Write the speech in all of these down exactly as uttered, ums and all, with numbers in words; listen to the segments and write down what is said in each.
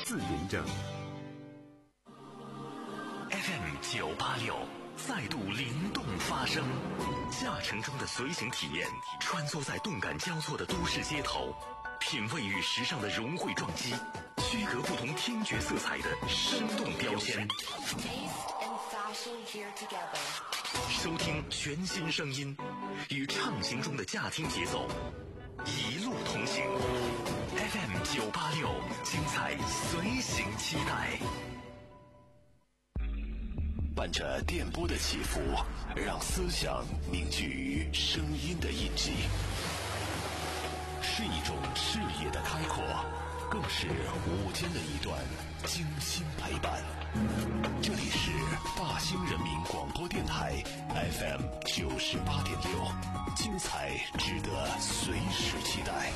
自营证。 F M 九八六再度灵动发声，驾乘中的随行体验，穿梭在动感交错的都市街头，品味与时尚的融汇撞击，区隔不同听觉色彩的生动标签。收听全新声音，与畅行中的驾听节奏，一路同行。F M 九八六，精彩随行期待。 伴着电波的起伏，让思想凝聚于声音的印记，是一种视野的开阔，更是午间的一段精心陪伴。这里是大兴人民广播电台 F M 九十八点六，精彩值得随时期待。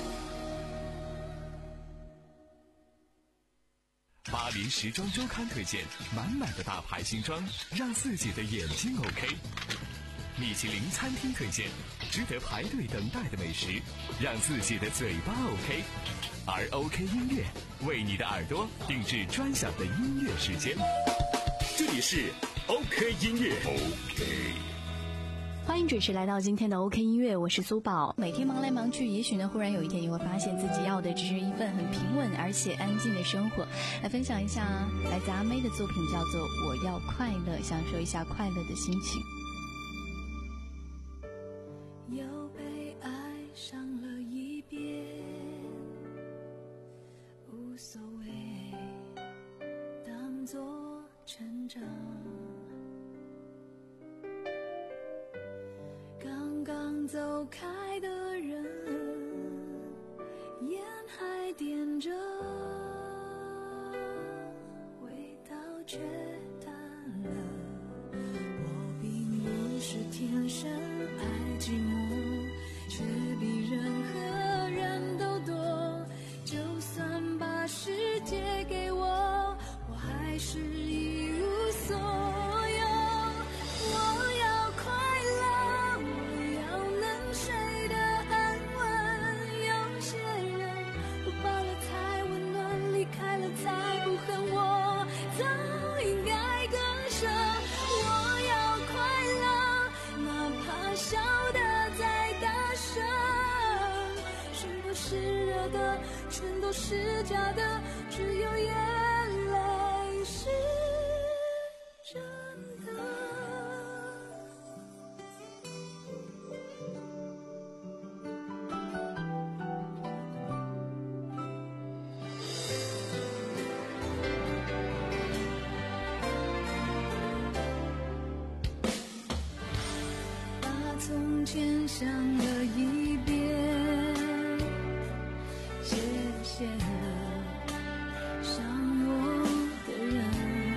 巴黎时装周刊推荐满满的大牌新装，让自己的眼睛 OK。米其林餐厅推荐值得排队等待的美食，让自己的嘴巴 OK。而 OK 音乐为你的耳朵定制专享的音乐时间，这里是 OK 音乐。 OK， 欢迎准时来到今天的 OK 音乐，我是苏宝。每天忙来忙去，也许呢，忽然有一天你会发现自己要的只是一份很平稳而且安静的生活。来分享一下来自阿妹的作品，叫做《我要快乐》，享受一下快乐的心情。 又被爱上了一遍，无所谓，当作成长。刚刚走开的人，烟还点着，味道却淡了。我并不是天生爱寂寞，却比任何人都多。就算把世界给我，我还是一无所有。我要快乐，我要能睡得安稳。有些人不抱了才温暖，离开了才不恨，我早应该割舍。我要快乐，哪怕笑得再大声，是不是热的全都是假的，只有眼泪是真的。把从前想了一遍，谢谢了伤我的人，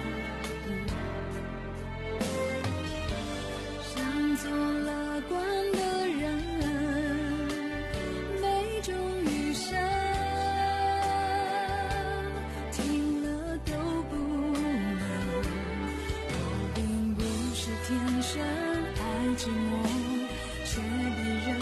像做乐观的人，没种余生，听了都不能。我并不是天生爱寂寞，却比人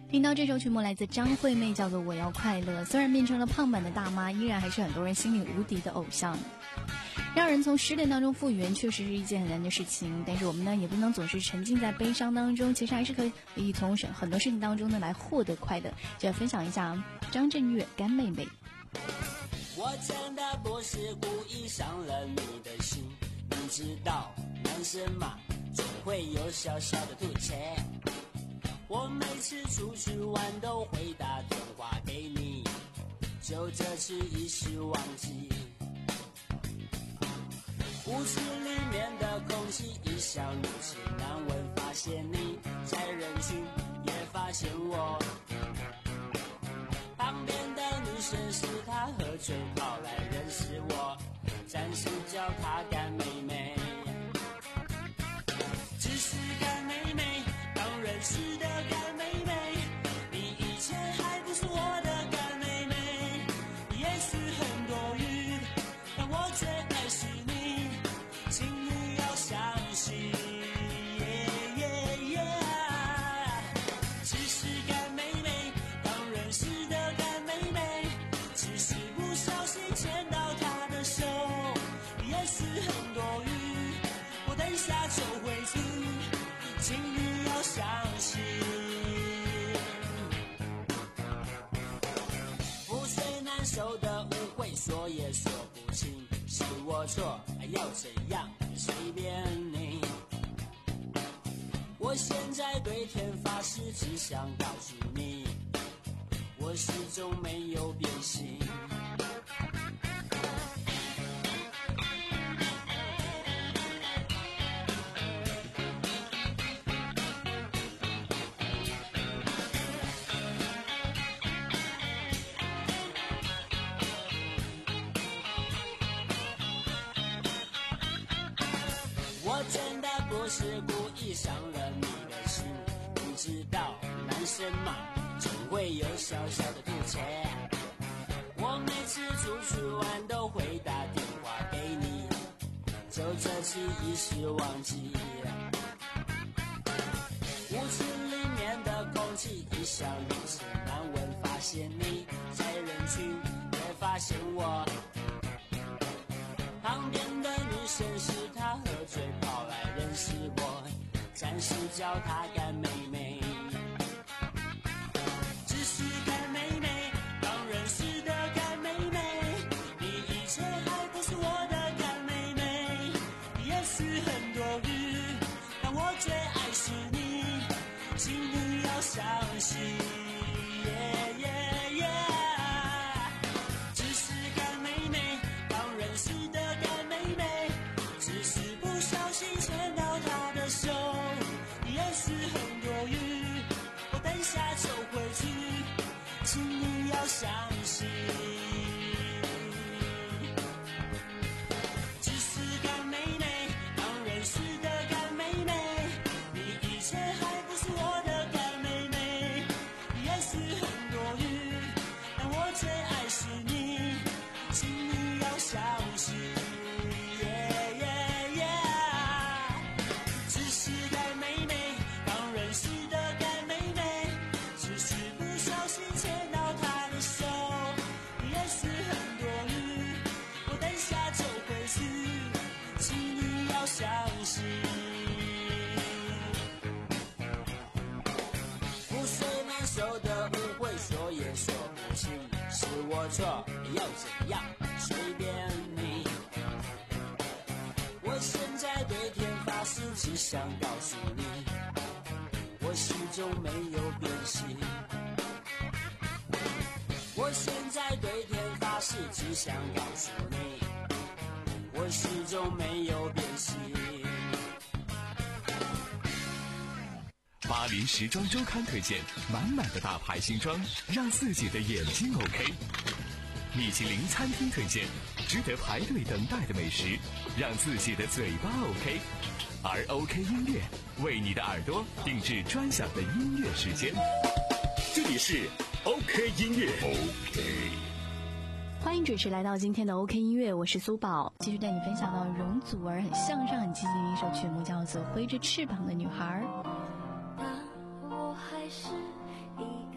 听到这首曲目来自张惠妹，叫做《我要快乐》。虽然变成了胖版的大妈，依然还是很多人心里无敌的偶像。让人从失恋当中复原，确实是一件很难的事情。但是我们呢，也不能总是沉浸在悲伤当中，其实还是可以从很多事情当中呢来获得快乐。就要分享一下张震岳《干妹妹》。 我真的不是故意伤了你的心，你知道男生嘛，总会有小小的吐槽。我每次出去玩都会打电话给你，就这次一时忘记。屋子里面的空气一向如此难闻，发现你在人群也发现我。旁边的女生是她喝醉跑来认识我，暂时叫她干妹妹。只是干妹妹，刚认识的干妹妹，你以前还不是我的干妹妹。也许很多余，但我最爱是你，请你要相信。Yeah, yeah, yeah. 只是干妹妹，刚认识的干妹妹，只是不小心牵到她的手。也许很多余，我等下就回去，请你要相信。覆水难收的误会，说也说不清，是我错，要怎样随便你。我现在对天发誓，只想告诉你，我始终没有变心。我真的不是故意伤了你的心，你知道男生嘛，总会有小小的吐槽。我每次出去玩都会打电话给你，就这次一时忘记。屋子里面的空气一向如此难闻，发现你在人群也发现我。旁边的女生是她喝醉跑来认识我，暂时叫她干妹妹。只是干妹妹，刚认识的干妹妹，你以前还不是我的干妹妹。也许很多余，但我最爱是你，请你要相信。Yeah, yeah, yeah. 只是干妹妹，刚认识的干妹妹，只是不小心牵到她的手。也许很多余，我等下就回去，请你要相信。只是干妹妹，刚认识的干妹妹，你以前还不是我的干妹妹。也许很多余，但我最爱是你，请你要相信。Yeah, yeah, yeah. 只是干妹妹，刚认识的干妹妹，只是不小心牵到她的手。也许很多余，我等下就回去，请你要相信。覆水难收的误会，说也说不清，是我错，要怎样随便你。我现在对天发誓，只想告诉你，我始终没有变心。我现在对天发誓，只想告诉你，我始终没有变心。 巴黎时装周刊推荐满满的大牌新装，让自己的眼睛 OK。米其林餐厅推荐值得排队等待的美食，让自己的嘴巴 OK。而 OK 音乐为你的耳朵定制专享的音乐时间。这里是 OK 音乐 OK。 欢迎准时来到今天的 OK 音乐，我是苏宝，继续带你分享到容祖儿很向上很积极的一首曲目，叫做《挥着翅膀的女孩》。 当我还是一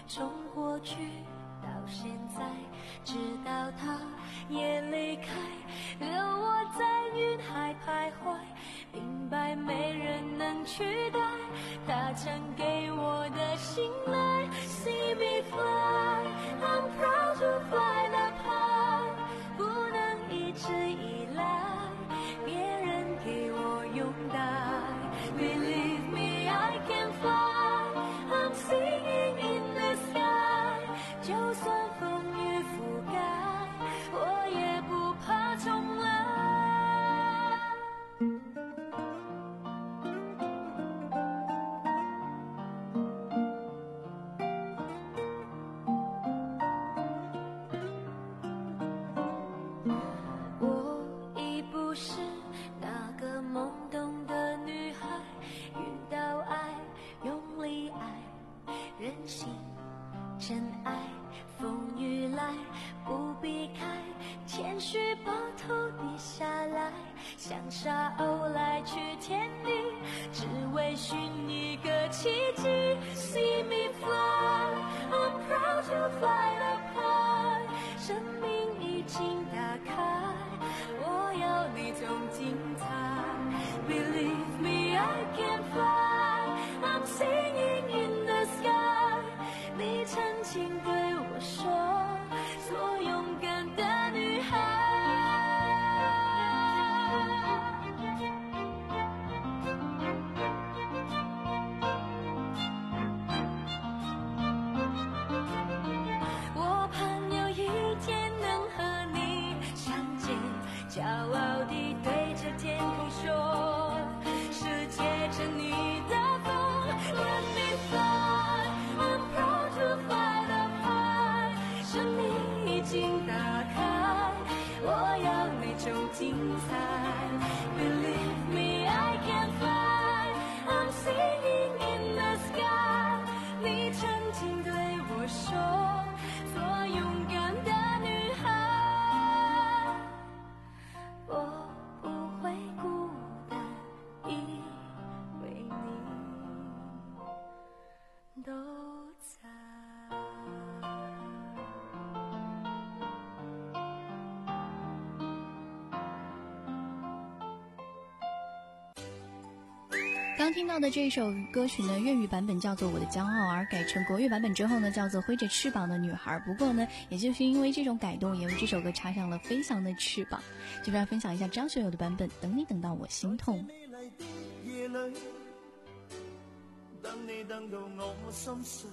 从过去到现在，直到他也离开，留我在云海徘徊，明白没人能取代他曾给我的信赖。 See me fly, I'm proud to fly the high， 不能一直依赖别人给我拥戴。 Believe me, I can fly, I'm singing in the sky， 就算风雨覆盖，我也不怕重来。我已不是那个懵懂的女孩，遇到爱，用力爱，任性真爱，风雨来不避开，谦虚把头低下来，像沙鸥来去天地，只为寻一个奇迹。 See me fly, I'm proud to fly the high， 生命已经打开，我要你总精彩。 Believe me, I can fly, I'm singing in the sky， 你曾经对我说，做勇敢的女孩。我盼有一天能和你相见，骄傲地对着天空说，世界趁你的风。Let me fly, I'm proud to fly the high， 生命已经打开，我要那种精彩。Believe me, I can fly, I'm singing in the sky， 你曾经对我说，做勇敢的女孩，我不会孤单，因为你都在。 刚听到的这首歌曲呢，粤语版本叫做《我的骄傲》，而改成国语版本之后呢，叫做《挥着翅膀的女孩》。不过呢，也就是因为这种改动，也为这首歌插上了飞翔的翅膀。就这样分享一下张学友的版本，《等你等到我心痛》。 等你等到我心碎，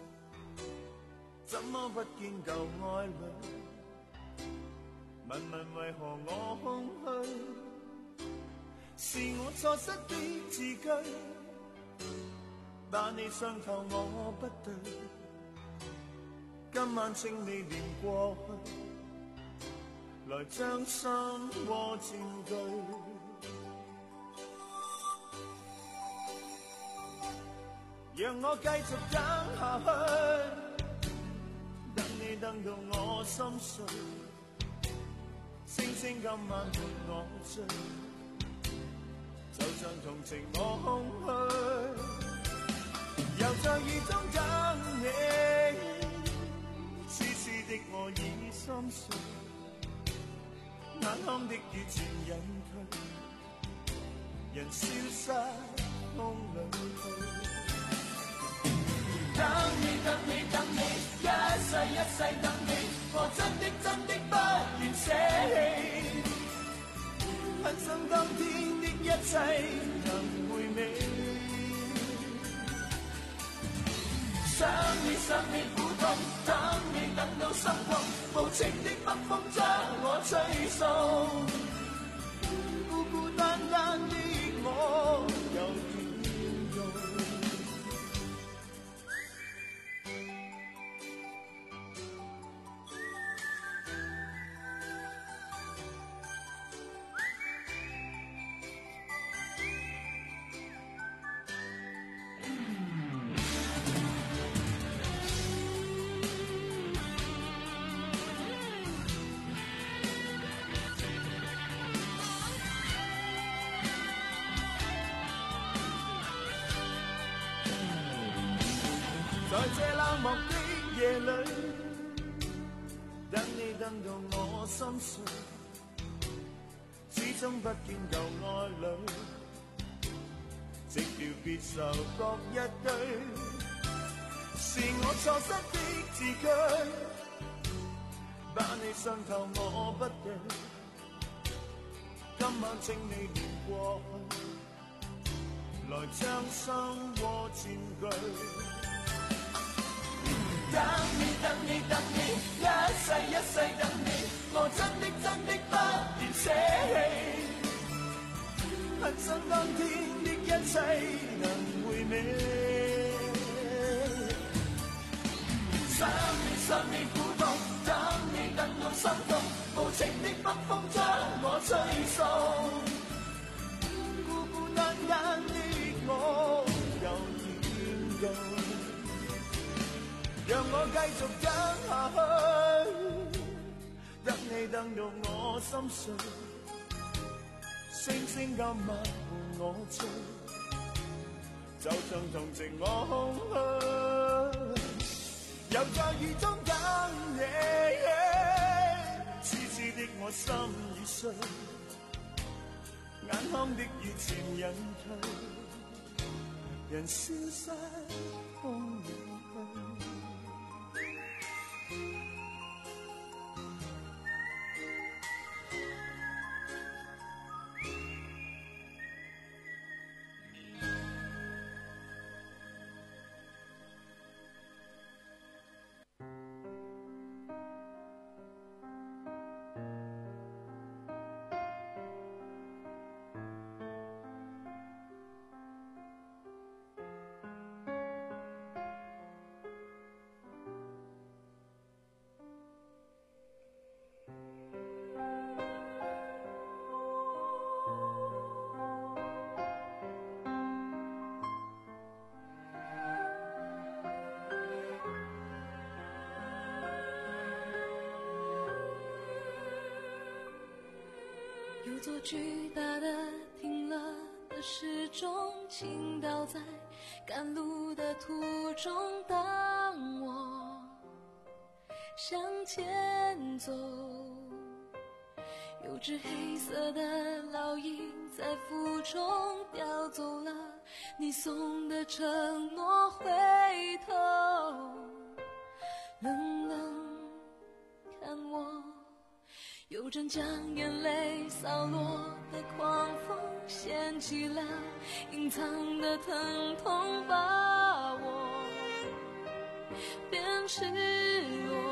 怎麼不見舊愛侶？問問為何我空虛？是我錯失的字句，把你傷透我不對。今晚請你念過去，來將心窩佔據。讓我繼續等下去，等你等到我心碎，星星今晚伴我醉，就像同情我空虛，又在雨中等你，痴痴的我已心碎，眼眶的雨漸隱退，人消失風裏去。等你等你等你，一世一世等你，我真的真的不願捨棄，很想當天的一切能回味，想你想你苦痛，等你等到心痛，無情的北風將我吹送，孤孤單單的我又點用？在這冷漠的夜里，等你等到我心碎，始終不見舊愛侶，寂寥別愁各一堆，是我錯失的字句，把你傷透我不對，今晚請你念過去，來將心窩佔據。等你等你等你，一世一世等你，我真的真的不願捨棄，很想當天的一切能回味，想你想你苦痛，等你等我心痛，無情的北風將我吹送，孤孤單單的我又遠渡，讓我繼續等下去，等你等到我心碎，星星今晚伴我醉，就像同情我空虛，又在雨中等你，痴痴的我心已碎，眼眶的雨漸隱退，人消失風遠去。 有座巨大的停了的时钟，倾倒在赶路的途中。当我向前走，有只黑色的老鹰在腹中叼走了你送的承诺，回头冷冷看我，有阵将眼泪扫落的狂风，掀起了隐藏的疼痛，把我变赤裸。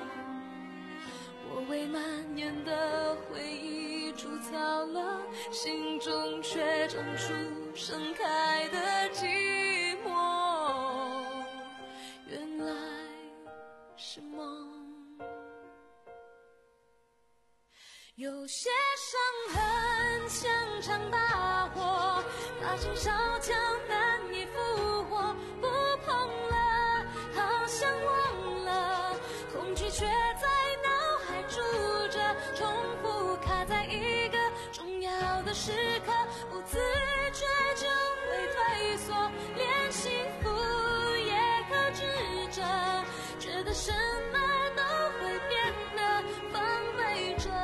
我为蔓延的回忆筑草了，心中却长出盛开的寂寞，原来是梦。有些伤痕像场大火，把心烧焦难以复活，不碰了好像忘了，恐惧却在脑海住着，重复卡在一个重要的时刻，不自觉就会退缩，连幸福也克制着，觉得什么都会变得防备着，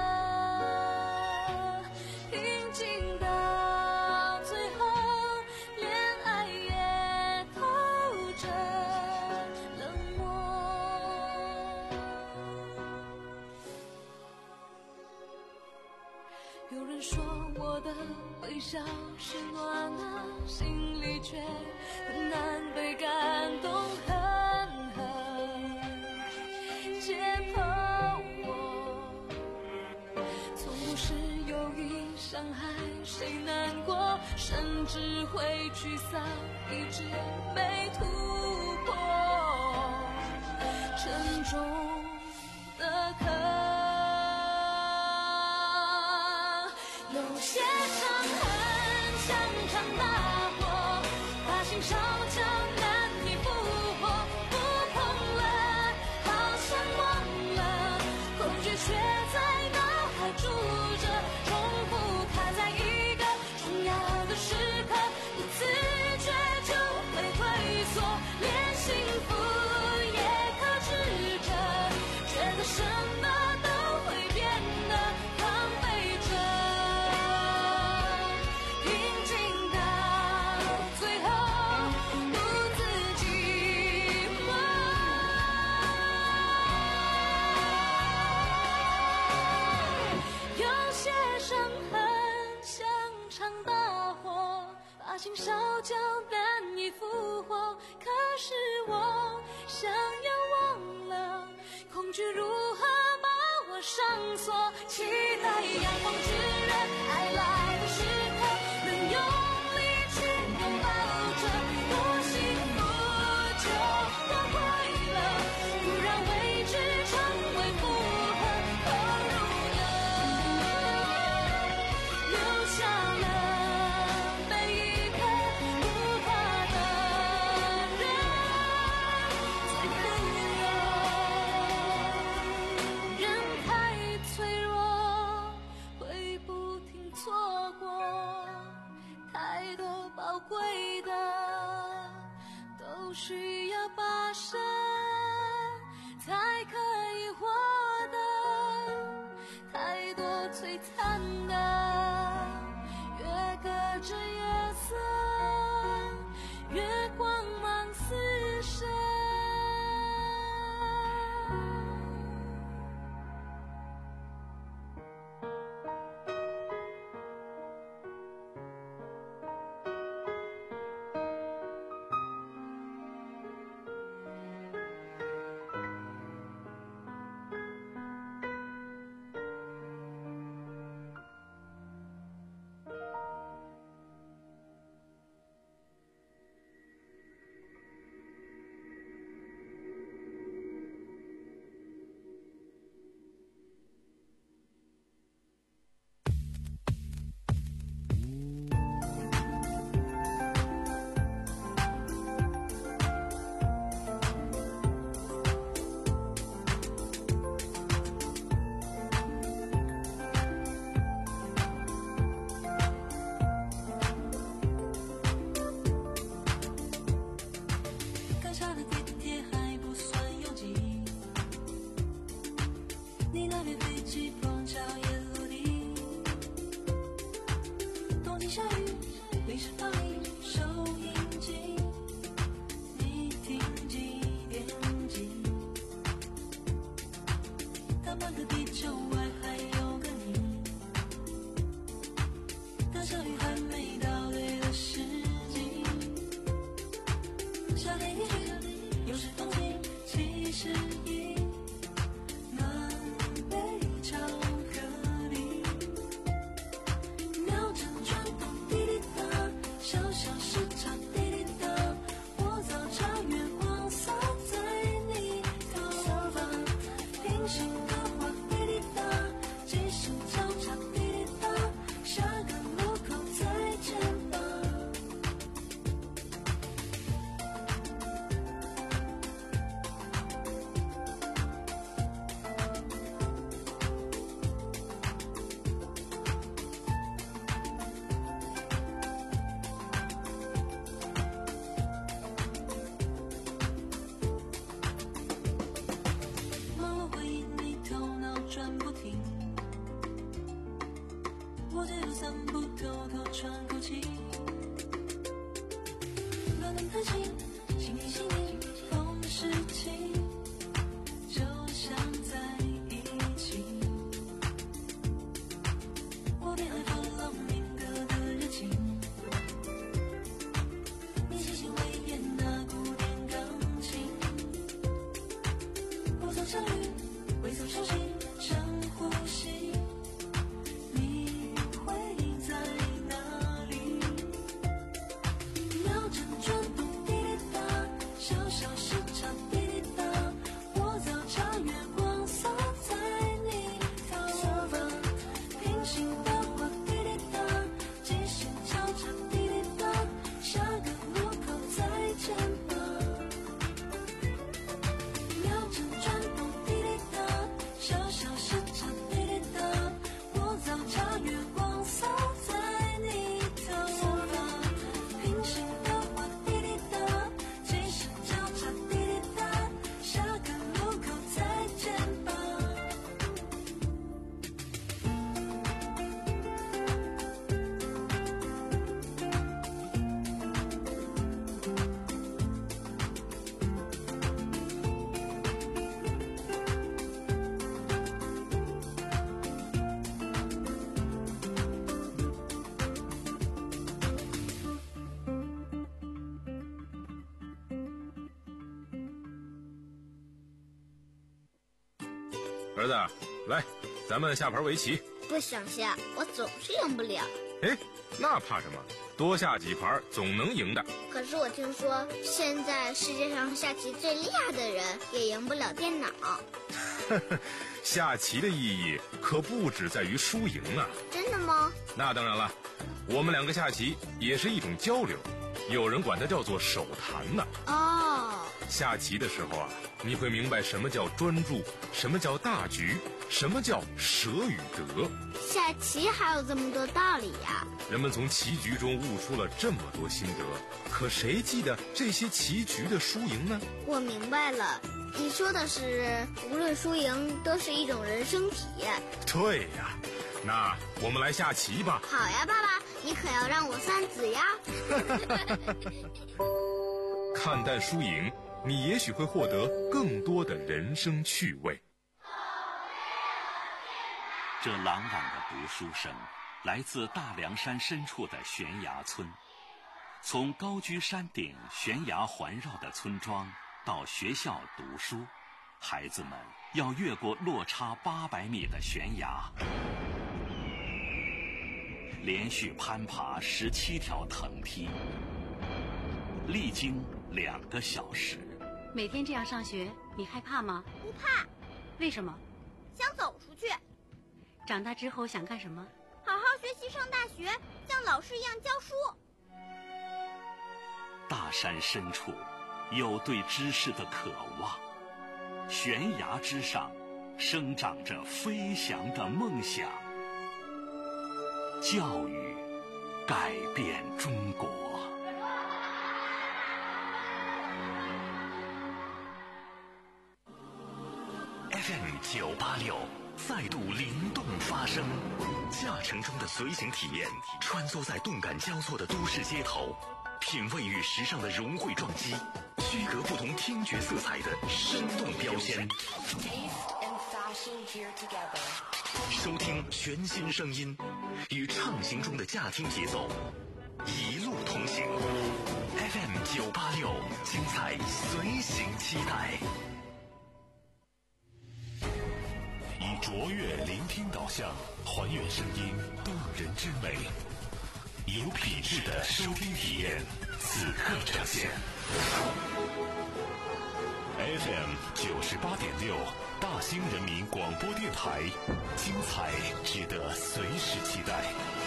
有人说我的微笑是暖的，心里却很难被感动，狠狠解剖我，从不是有意伤害谁难过，甚至会沮丧，一直没突破，沉重的壳。有些伤痕像场大火，把心烧焦难以复活，不碰了好像忘了，恐惧却在脑海住着，重复卡在一个重要的时刻，不自觉就会退缩，连幸福恐惧如何把我上锁，期待阳光炙热，爱来的时刻能用力去拥抱着，多幸福就多快乐，不让未知成为负荷，投入了，留下了每一刻不怕的人，才富有。人太脆弱，会不停错过，太多宝贵的都需要跋涉才可以获得，太多璀璨的越隔着月色，越光芒四射。刚下的地铁还不算拥挤，你那边飞机碰巧也落地，东京下雨，临时放映收音机，你听几点几？大半个地球外还有个你，大小雨还没到对的时机，夏天一去，又是冬季，其实已暖杯巧克力，秒针转动滴滴答，小小时差滴滴答，我早超越黄色在你头发，平行刻画滴滴答，即时交叉滴滴答，下个路口再见吧。忙碌回忆你头脑转不停，我只有散步偷偷喘口气，乱弹弹琴，心里心里同时期，就像在一起，我变爱放浪民歌的热情，你细心微演那古典钢琴，不曾相遇，未曾熟悉，深呼吸，你会在哪里？秒针转动滴滴儿子，来，咱们下盘围棋。 不想下，我总是赢不了。 哎，那怕什么？多下几盘总能赢的。 可是我听说，现在世界上下棋最厉害的人也赢不了电脑。 下棋的意义可不只在于输赢啊！ 真的吗？ 那当然了，我们两个下棋也是一种交流，有人管它叫做手谈呢。 哦， 下棋的时候啊，你会明白什么叫专注，什么叫大局，什么叫舍与得。 下棋还有这么多道理呀！ 人们从棋局中悟出了这么多心得，可谁记得这些棋局的输赢呢？ 我明白了，你说的是无论输赢都是一种人生体验。 对呀，那我们来下棋吧。 好呀，爸爸，你可要让我三子呀。 看淡输赢，你也许会获得更多的人生趣味。 这朗朗的读书声来自大凉山深处的悬崖村。从高居山顶悬崖环绕的村庄到学校读书，孩子们要越过落差八百米的悬崖，连续攀爬十七条藤梯，历经两个小时。 每天这样上学，你害怕吗？ 不怕。 为什么？ 想走出去。 长大之后想干什么？ 好好学习，上大学，像老师一样教书。 大山深处有对知识的渴望，悬崖之上生长着飞翔的梦想。教育改变中国。F M 九八六再度灵动发声，驾乘中的随行体验，穿梭在动感交错的都市街头，品味与时尚的融汇撞击，区隔不同听觉色彩的生动标签。收听全新声音，与畅行中的驾听节奏，一路同行。F M 九八六，精彩随行期待。 以卓越聆听导向，还原声音动人之美，有品质的收听体验，此刻呈现。F M 九十八点六，大兴人民广播电台，精彩值得随时期待。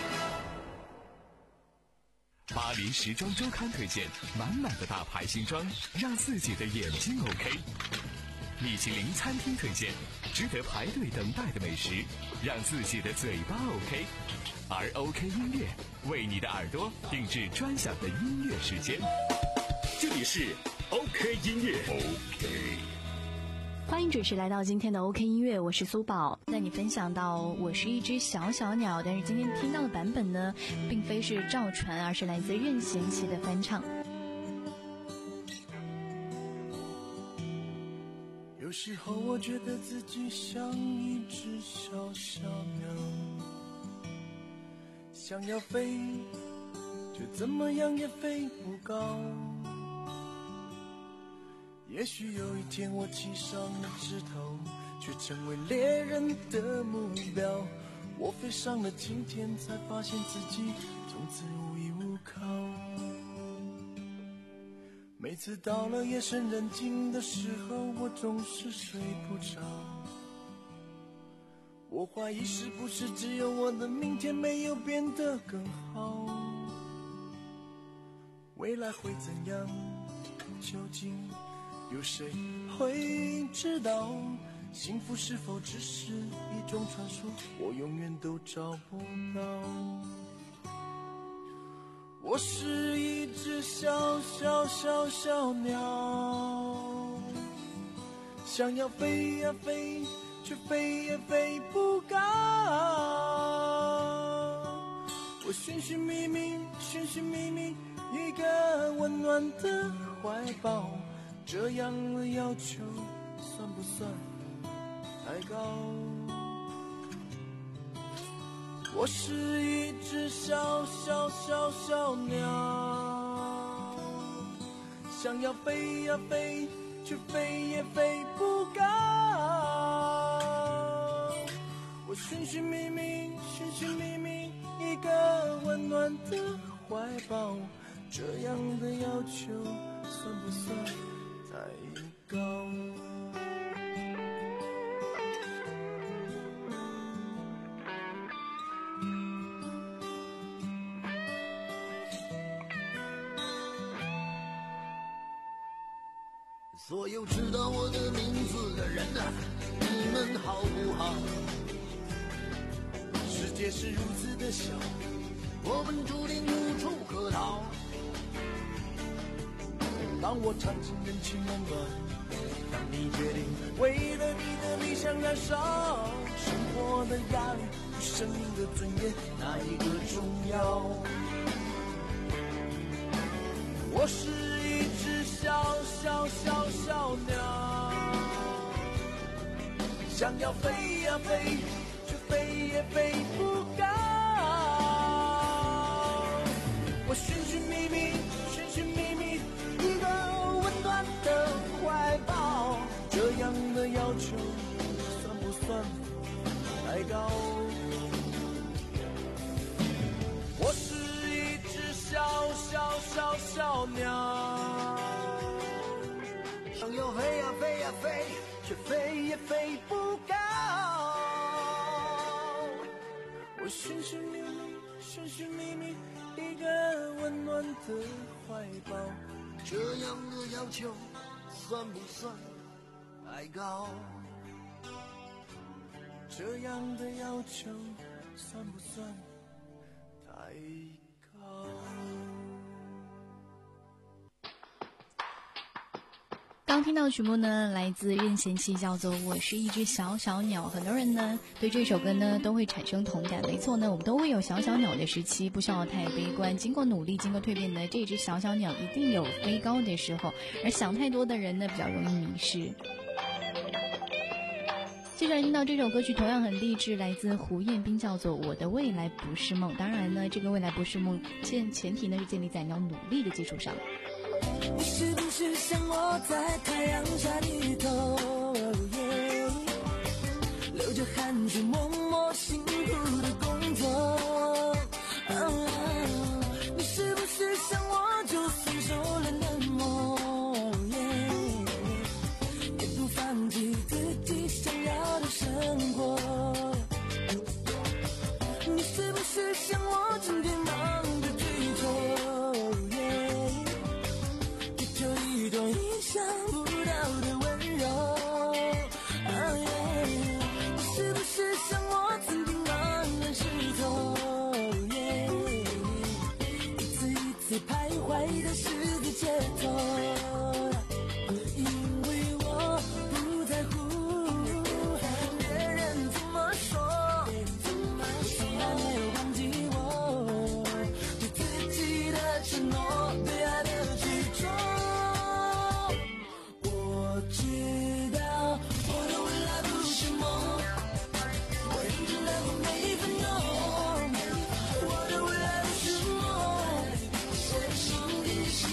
巴黎时装周刊推荐满满的大牌新装，让自己的眼睛 OK。米其林餐厅推荐值得排队等待的美食，让自己的嘴巴 OK。而 OK 音乐为你的耳朵定制专享的音乐时间。这里是 OK 音乐 OK。 欢迎准时来到今天的 OK 音乐，我是苏宝，带你分享到我是一只小小鸟，但是今天听到的版本呢，并非是赵传，而是来自任贤齐的翻唱。 有时候我觉得自己像一只小小鸟，想要飞，却怎么样也飞不高。也许有一天我栖上了枝头，却成为猎人的目标。我飞上了青天，才发现自己从此无依无靠。每次到了夜深人静的时候，我总是睡不着。我怀疑是不是只有我的明天没有变得更好。未来会怎样，究竟有谁会知道？幸福是否只是一种传说，我永远都找不到。我是一只小小小小鸟，想要飞呀飞，却飞也飞不高。我寻寻觅觅，寻寻觅觅一个温暖的怀抱，这样的要求算不算太高？我是一只小小小小鸟，想要飞呀飞，却飞也飞不高。 寻觅觅，寻寻觅觅一个温暖的怀抱，这样的要求算不算太高？ 所有知道我的名字的人啊，你们好不好？ 世界是如此的小， 我们注定无处可逃。 当我尝尽人情冷暖，当你决定为了你的理想燃烧，生活的压力与生命的尊严，哪一个重要？我是一只小小小小鸟，想要飞呀飞，却飞也飞不高。我寻寻觅觅，寻寻觅觅一个温暖的怀抱，这样的要求算不算太高？我是一只小小小小鸟， 想要飞呀飞呀飞， 却飞也飞不高。我寻寻觅觅，寻寻觅觅一个温暖的怀抱， 这样的要求算不算太高？ 这样的要求算不算太高？ 刚听到曲目呢，来自任贤齐，叫做《我是一只小小鸟》。很多人呢对这首歌呢都会产生同感。没错呢，我们都会有小小鸟的时期，不需要太悲观。经过努力，经过蜕变呢，这只小小鸟一定有飞高的时候。而想太多的人呢，比较容易迷失。接着听到这首歌曲同样很励志，来自胡彦斌，叫做《我的未来不是梦》。当然呢，这个未来不是梦，前前提呢是建立在你要努力的基础上。 你是不是像我在太阳下低头，流着汗去默默辛苦的工作？你是不是像我就算受了冷漠，也不放弃自己想要的生活？你是不是像我整天忙着追求，一种意想不到的温柔？你是不是像我曾经茫然失措，一次一次徘徊在十字街头？因为我不在乎别人怎么说，我从来没有忘记我对自己的承诺，对爱的执着。我知道我的未来不是梦，我认真的过每一分钟。我的未来不是梦，写进心底。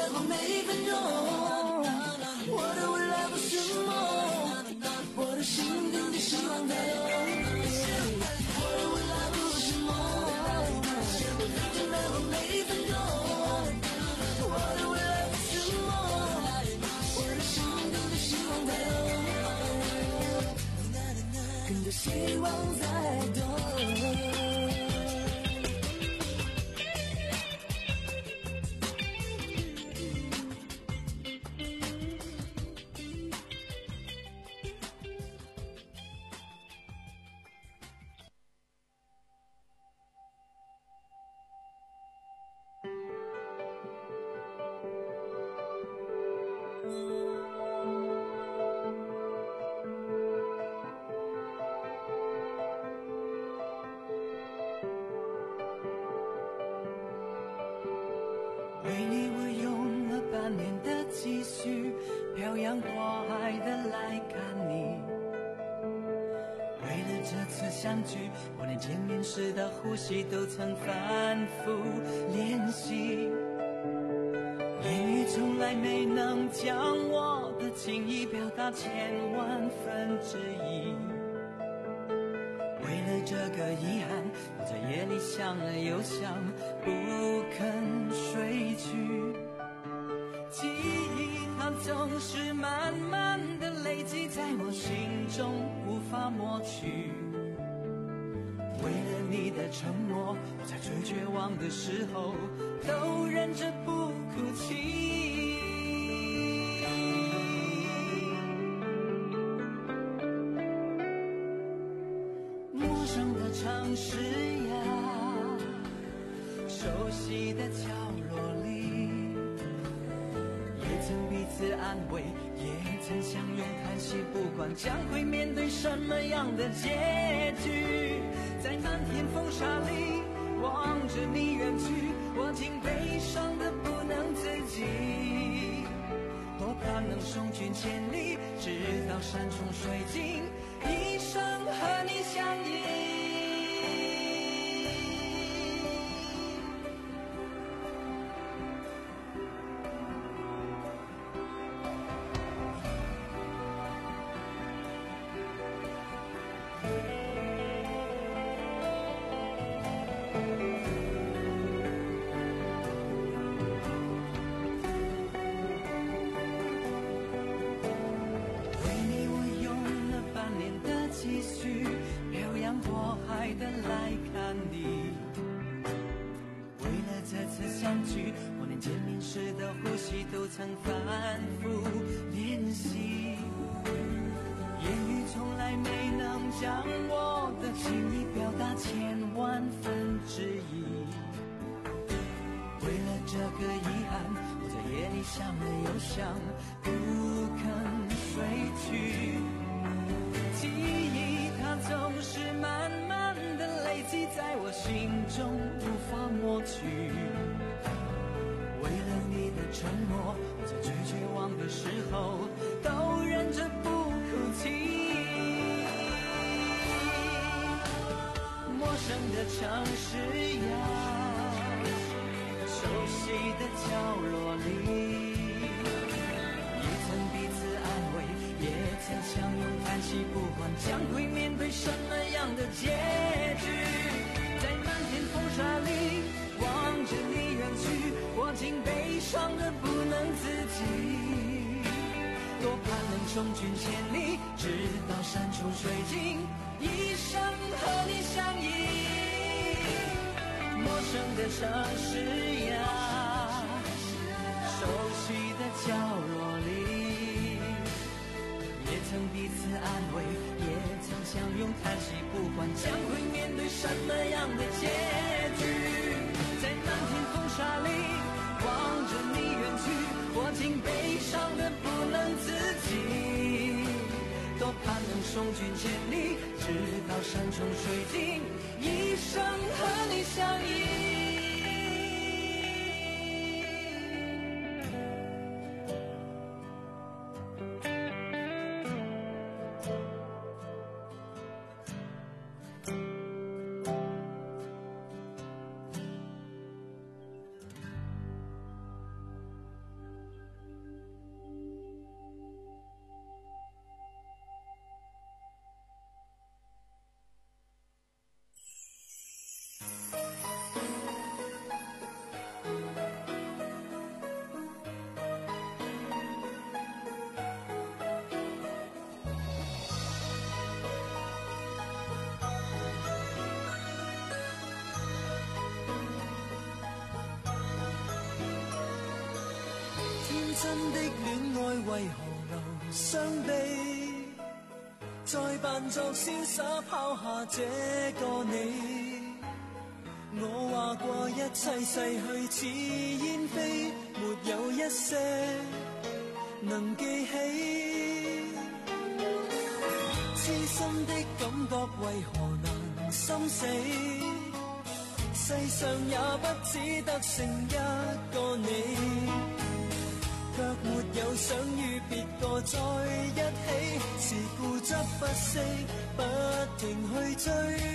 来过每分钟，我的未来不是梦，我的心跟着希望在动。我的未来不是梦，我已经来过每分钟，我的未来不是梦，我的心跟着希望在动，跟着希望在动。为你我用了半年的积蓄，漂洋过海的来看你。为了这次相聚，我连见面时的呼吸都曾反复练习。言语从来没能将我的情意表达千万分之一。为了这个遗憾，我在夜里想了又想，不肯睡去。记忆它总是慢慢的累积在我心中，无法抹去。为了你的承诺，我在最绝望的时候都忍着不哭泣。陌生的城市呀，熟悉的角落里，也曾彼此安慰，也曾相拥叹息，不管将会面对什么样的结局。在漫天风沙里望着你远去，我竟悲伤的不能自己，多盼能送君千里，直到山穷水尽，一生和你相依。继续漂洋过海的来看你，为了这次相聚，我连见面时的呼吸都曾反复练习。言语从来没能将我的情意表达千万分之一。为了这个遗憾，我在夜里想了又想，不肯睡去。记忆它总是慢慢的累积在我心中，无法抹去。为了你的承诺，我在最绝望的时候都忍着不哭泣。陌生的城市呀，熟悉的角落里，也曾彼此安慰，也曾相拥叹息，不管将会面对什么样的结局。在漫天风沙里望着你远去，我竟悲伤的不能自己，多盼能送君千里，直到山穷水尽，一生和你相依。陌生的城市呀，熟悉的角落里，也曾彼此安慰，也曾相拥叹息，不管将会面对什么样的结局。在漫天风沙里望着你远去，我竟悲伤的不能自己，多盼能送君千里，直到山穷水尽，一生和你相依。 天真的戀愛為何留傷悲？再扮作瀟灑拋下這個你。我話過一切逝去似煙飛，沒有一些能記起。痴心的感覺為何難心死？世上也不只得剩一個你，卻沒有想與別個在一起，是固執不息，不停去追。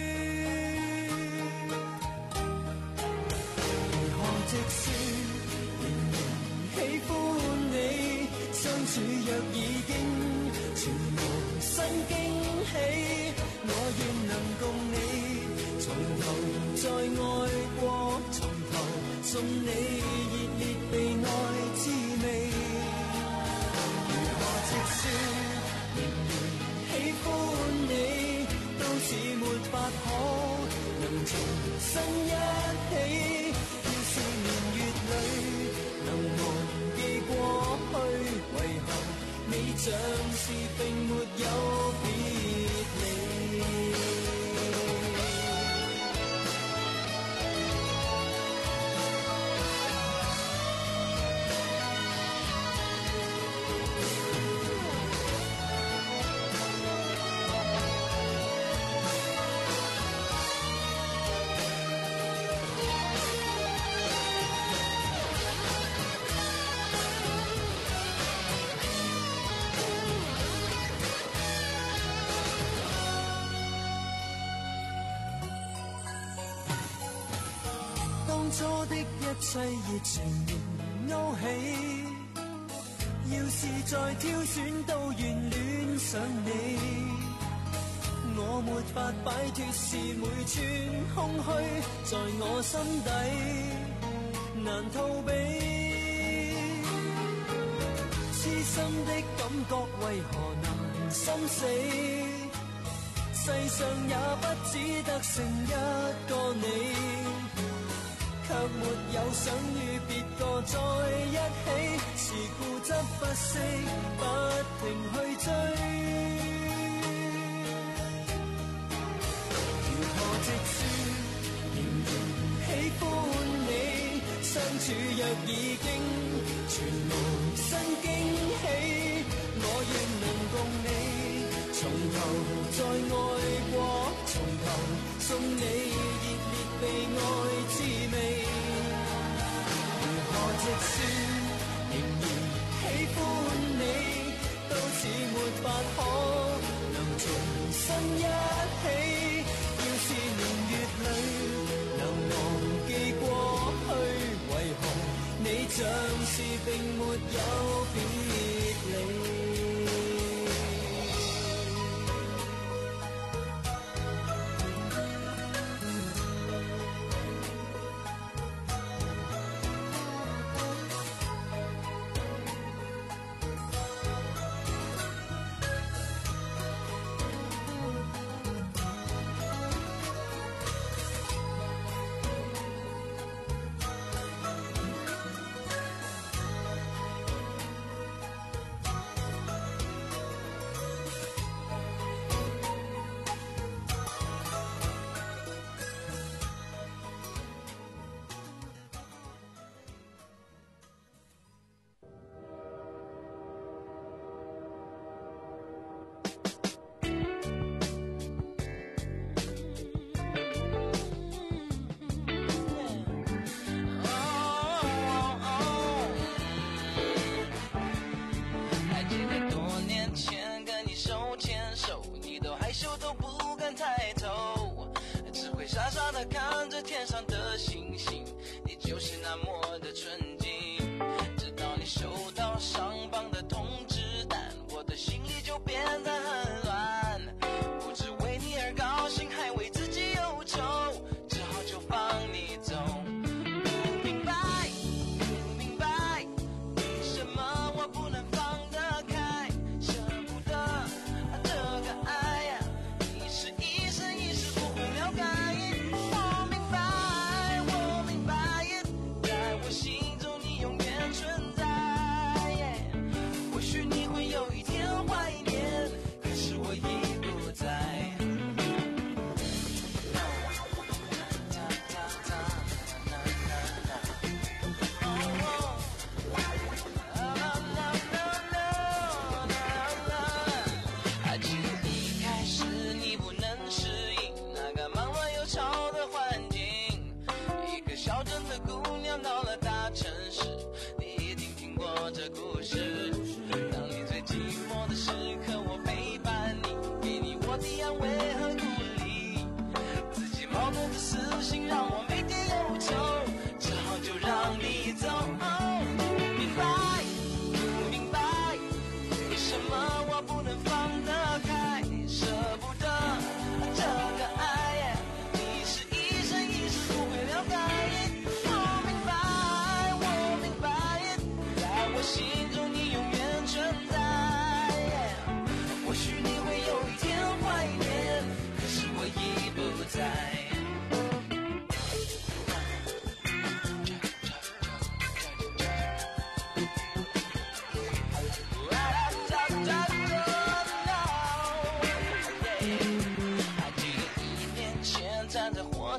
如何直說仍然喜歡你，相處若已經全無新驚喜，我願能共你從頭再愛過，從頭送你熱烈被愛滋味。如何直說仍然喜歡你，都似沒法可能重新一起。要是年月裏能忘記過去，為何你像是並沒有別離？初的一切熱情仍勾起，要是再挑選都願戀上你。我沒法擺脫是每寸空虛，在我心底難逃避。痴心的感覺為何難心死？世上也不只得剩一個你，卻沒有想與別個在一起，是固執不息，不停去追。如何直說仍然喜歡你，相處若已經全無新驚喜，我願能共你從頭再愛過，從頭送你熱烈被愛滋味。直說仍然喜歡你，都似沒法可能重新一起。要是年月裏能忘記過去，為何你像是並沒有別離？ 看着天上的星星，你就是那么的纯净。直到你收到上榜的通知单，我的心里就变得很乱。不只为你而高兴，还为自己忧愁，只好就放你走。不明白，不明白，为什么我不能放得开，舍不得这个爱呀，你是一生一世不了解。心中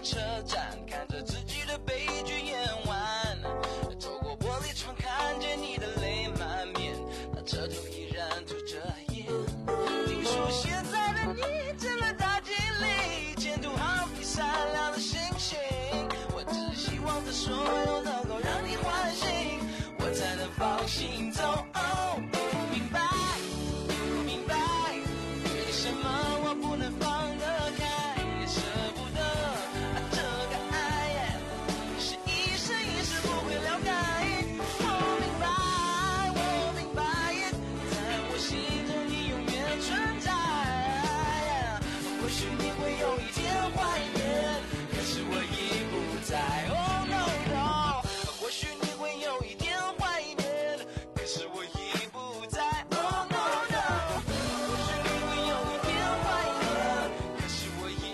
车站，看着自己的悲剧演完，透过玻璃窗看见你的泪满面，那车头依然吐着烟。听说现在的你成了大经理，前途好比闪亮的星星，我只希望这所有能够让你欢喜，我才能放心走。哦，不明白不明白，为什么我不能放得开，也舍不得啊这个爱是一生一世不会了解。我明白我明白，在我心中你永远存在。或许你会有一天怀念，可是我已不在。Oh no no， 或许你会有一天怀念，可是我已不在。Oh no no， 或许你会有一天怀念，可是我已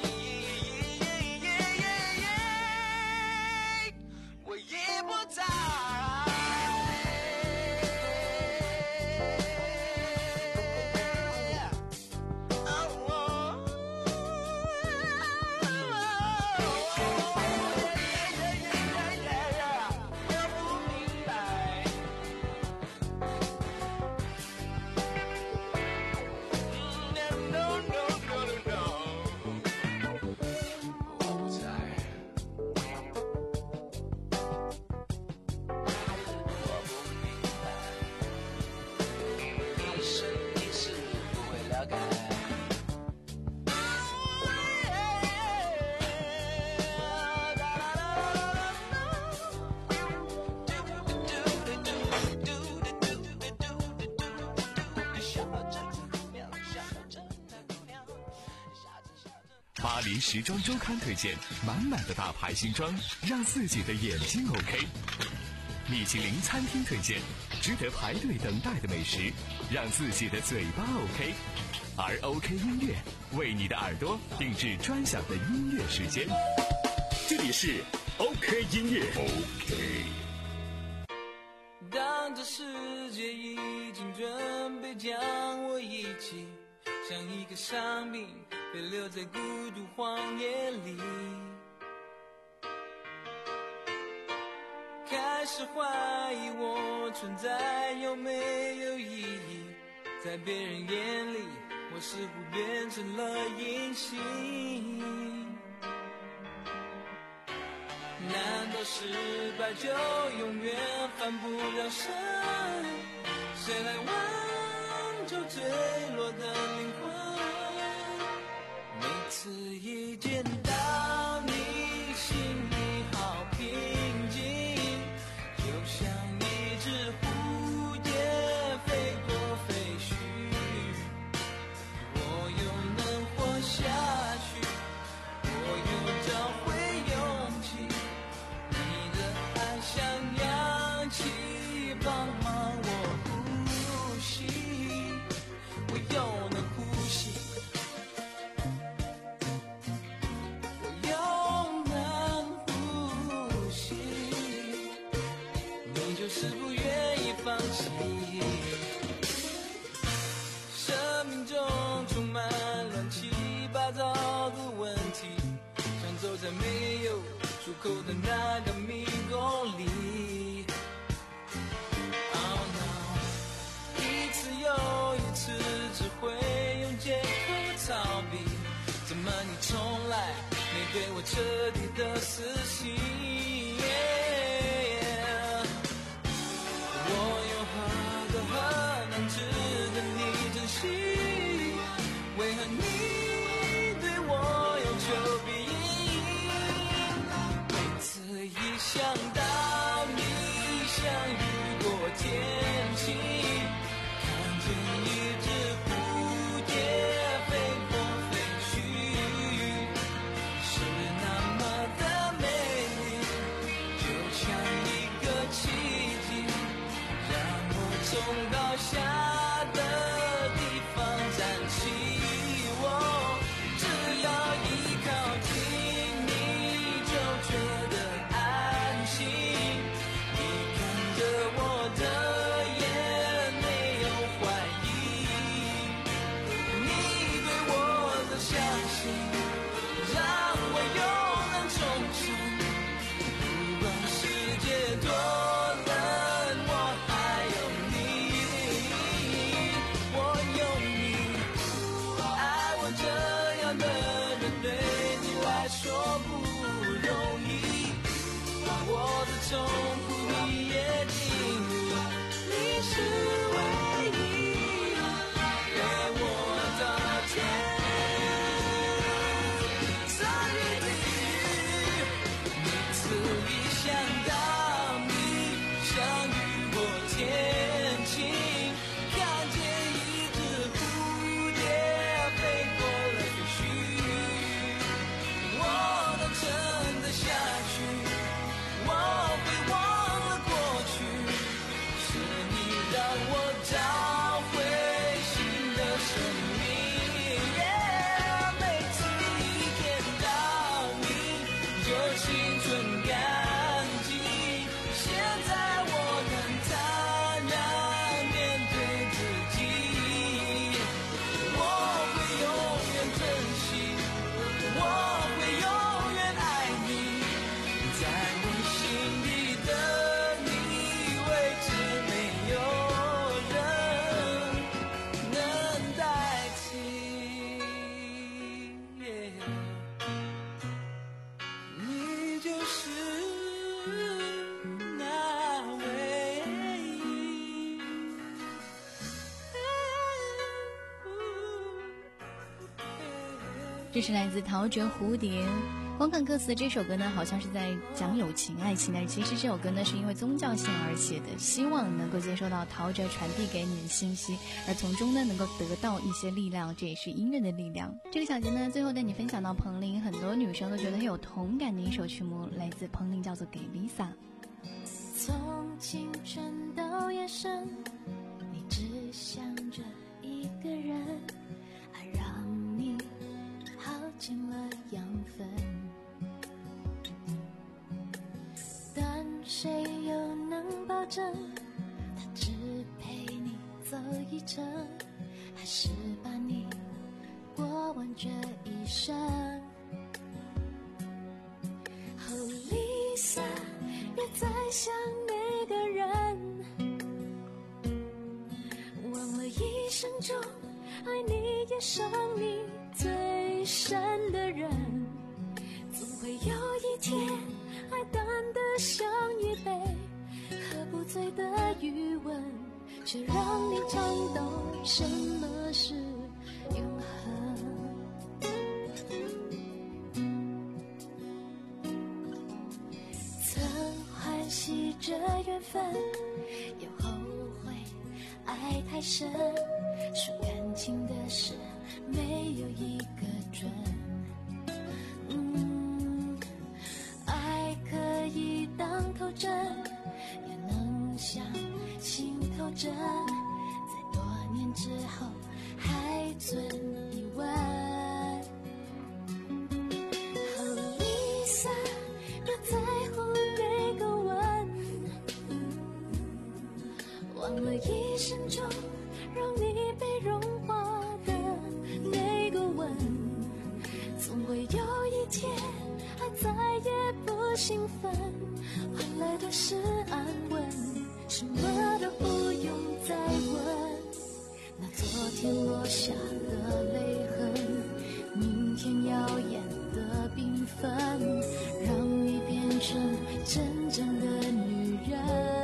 我已不在。 巴黎时装周刊推荐满满的大牌新装，让自己的眼睛 OK。米其林餐厅推荐值得排队等待的美食，让自己的嘴巴 OK。而 OK 音乐为你的耳朵定制专享的音乐时间。这里是 OK 音乐 OK。 当这世界已经准备将我遗弃，像一个伤兵被留在孤独荒野里，开始怀疑我存在有没有意义，在别人眼里我似乎变成了隐形。难道失败就永远翻不了身？谁来挽救坠落的灵魂？每次一见到你，心里好平静，就像一只蝴蝶飞过废墟。我又能活下去，我又找回勇气，你的爱像氧气帮忙我呼吸，我又能呼吸，我又能呼吸，你就是不愿意放弃。生命中充满乱七八糟的问题，想走在没有出口的那个迷宫里。Oh no， 一次又一次只会用借口逃避，怎么你从来没对我彻底的死心？ Yeah， 我有何德何能值得你珍惜？为何你对我有求必应？每次一想到你像雨过天晴，看见一只蝴蝶飞过废墟，是那么的美丽，就像一个奇迹，让我从高下的地方站起。我只要一靠近你，就觉得安心。你看着我的眼，没有怀疑，你对我的相信，让我又能重是唯一给我的天。在日里，每次一想到你，像雨过天晴，看见一只蝴蝶飞过了废墟，我能撑得下去，我会忘了过去，是你让我找回新的生命。Yeah, 每次一见到你，就青春干净。现在我能坦然面对自己，我会永远珍惜，我会永远爱你，在我心里的你，位置没有人能代替。Yeah, 你就是那唯一。 这是来自陶喆《蝴蝶》。光看歌词，这首歌呢好像是在讲友情、爱情，但是其实这首歌呢是因为宗教性而写的，希望能够接收到陶喆传递给你的信息，而从中呢能够得到一些力量，这也是音乐的力量。这个小节呢最后带你分享到彭羚，很多女生都觉得很有同感的一首曲目，来自彭羚，叫做《给 Lisa》。 从青春到夜深，你只想着一个人，爱让你耗尽了养分，但谁又能保证他只陪你走一程，还是把你过完这一生。哦 Lisa， 别再想那个人，忘了一生中爱你也伤你最深的人，总会有一天爱淡得像一杯喝不醉的余温，却让你尝懂什么是永恒。曾欢喜这缘分，又后悔爱太深，说感情的事没有一个准。嗯，爱可以当头针，也能像心头针，在多年之后还存疑问。哦 Lisa， 别在乎那个吻，忘了一生中让你被融化的那个吻，总会有一天爱再也不兴奋，换来的是安稳，什么都不用再问。那昨天落下的泪痕，明天耀眼的缤纷，让你变成真正的女人。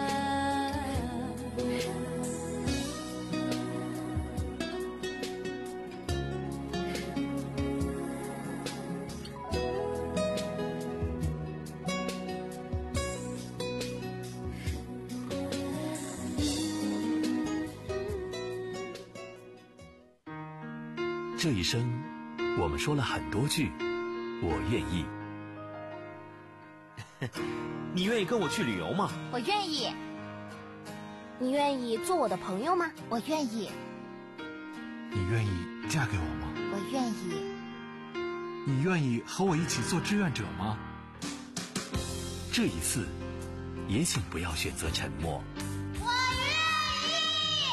这一生，我们说了很多句我愿意。 你愿意跟我去旅游吗？ 我愿意。你愿意做我的朋友吗？我愿意。 你愿意嫁给我吗？ 我愿意。 你愿意和我一起做志愿者吗？ 这一次，也请不要选择沉默。 我愿意。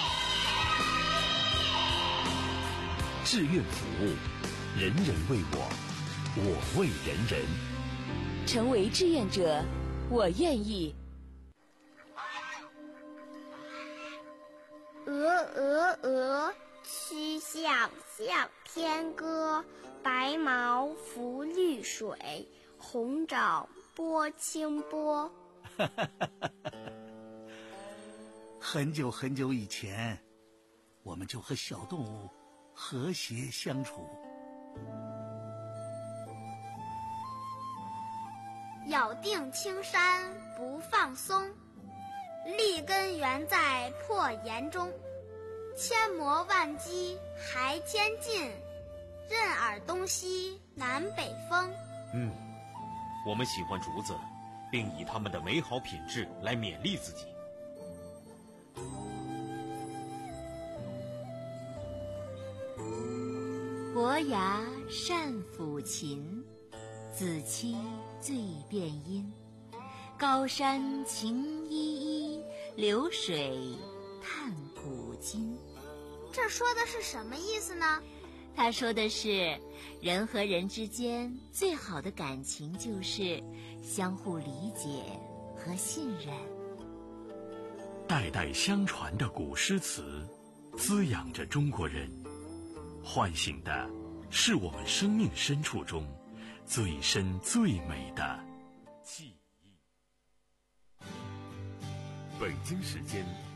志愿服务，人人为我，我为人人。 成为志愿者，我愿意。 鹅鹅鹅，曲项向天歌。白毛浮绿水，红掌拨清波。 很久很久以前，我们就和小动物和谐相处。 咬定青山不放松，立根原在破岩中。千磨万击还坚劲，任尔东西南北风。 嗯，我们喜欢竹子，并以它们的美好品质来勉励自己。 伯牙善抚琴，子期最辨音。高山晴依依，流水叹古今。 这说的是什么意思呢？ 他说的是，人和人之间最好的感情就是相互理解和信任。 代代相传的古诗词，滋养着中国人，唤醒的是我们生命深处中最深最美的记忆。 北京时间